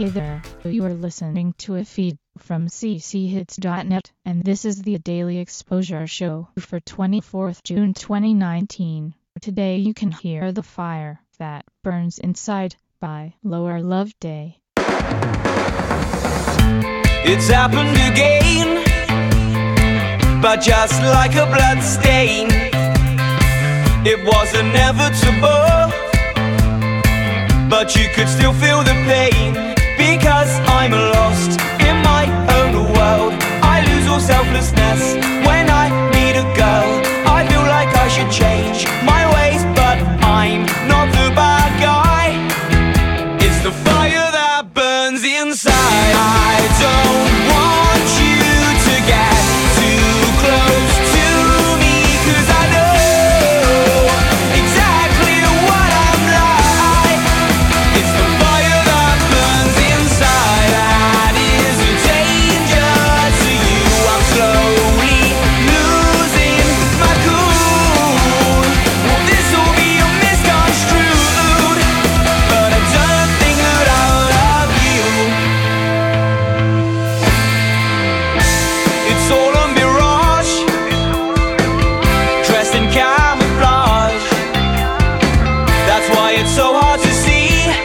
Hey there, you are listening to a feed from cchits.net, and this is the Daily Exposure Show for 24th June 2019. Today you can hear The Fire That Burns Inside by Lower Love Day. It's happened again, but just like a blood stain. It was inevitable, but you could still feel the pain. Because I'm lost in my own world, I lose all selflessness when I meet a girl. I feel like I should change my ways, but I'm not the bad guy. It's the fire that burns inside. I don't want you to get too close to me, 'cause I know exactly what I'm like. It's the fire that burns inside that is a danger to you. I'm slowly losing my cool. Well, this'll be misconstrued, but I don't think that I love you. It's all a mirage, dressed in camouflage. That's why it's so hard to see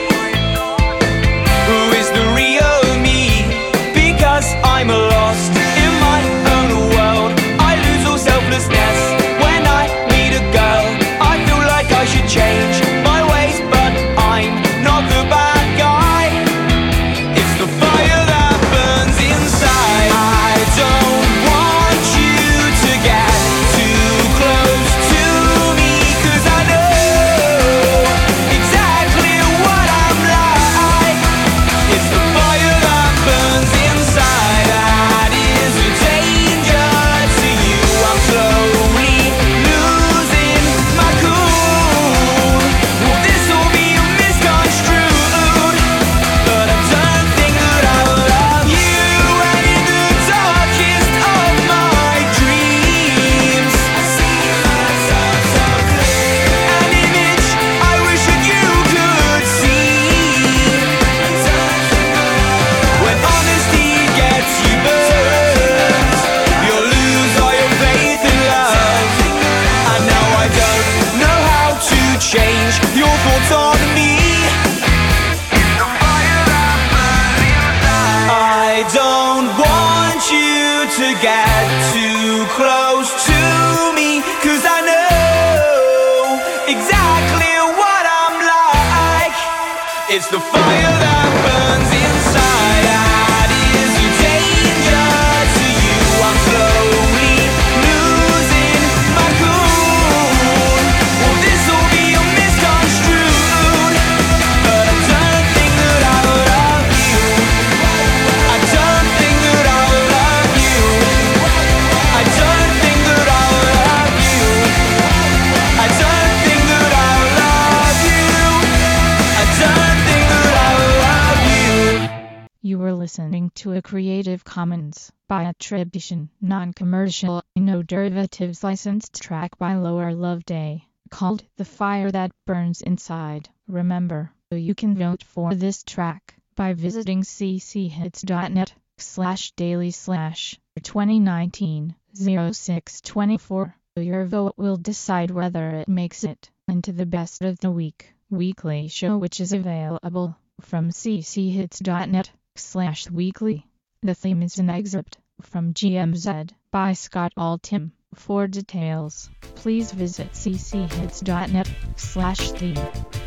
who is the real me. Because I'm lost in my own world, I lose all selflessness when I meet a girl. I feel like I should change my ways, but I'm not the bad guy. It's the fire that burns inside. I don't want you to get too close to me, 'cause I know exactly what I'm like. It's the fire that burns inside that is a danger to you. I'm slowly losing my cool. Well, this'll be misconstrued, but I don't think that I love you. And in the darkest of my dreams, I see myself so clear. An image I wish that you could see. When honesty gets you burned, you'll lose all your faith in love. And now I don't know how to change your thoughts on me. I don't want you to get too close to me, 'cause I know exactly what I'm like. It's the fire that burns inside that is a danger to you. I'm slowly losing my cool. Well, this'll be misconstrued, but I don't think that I love you. I don't think that I love you. I don't think that I love you. I don't think that I love you. I don't think that I love you. You were listening to a Creative Commons by attribution, non-commercial, no derivatives licensed track by Lower Love Day, called The Fire That Burns Inside. Remember, you can vote for this track by visiting cchits.net/daily/2019-06-24. Your vote will decide whether it makes it into the Best of the Week weekly show, which is available from cchits.net/weekly. The theme is an excerpt from GMZ by Scott Altham. For details, please visit cchits.net/theme.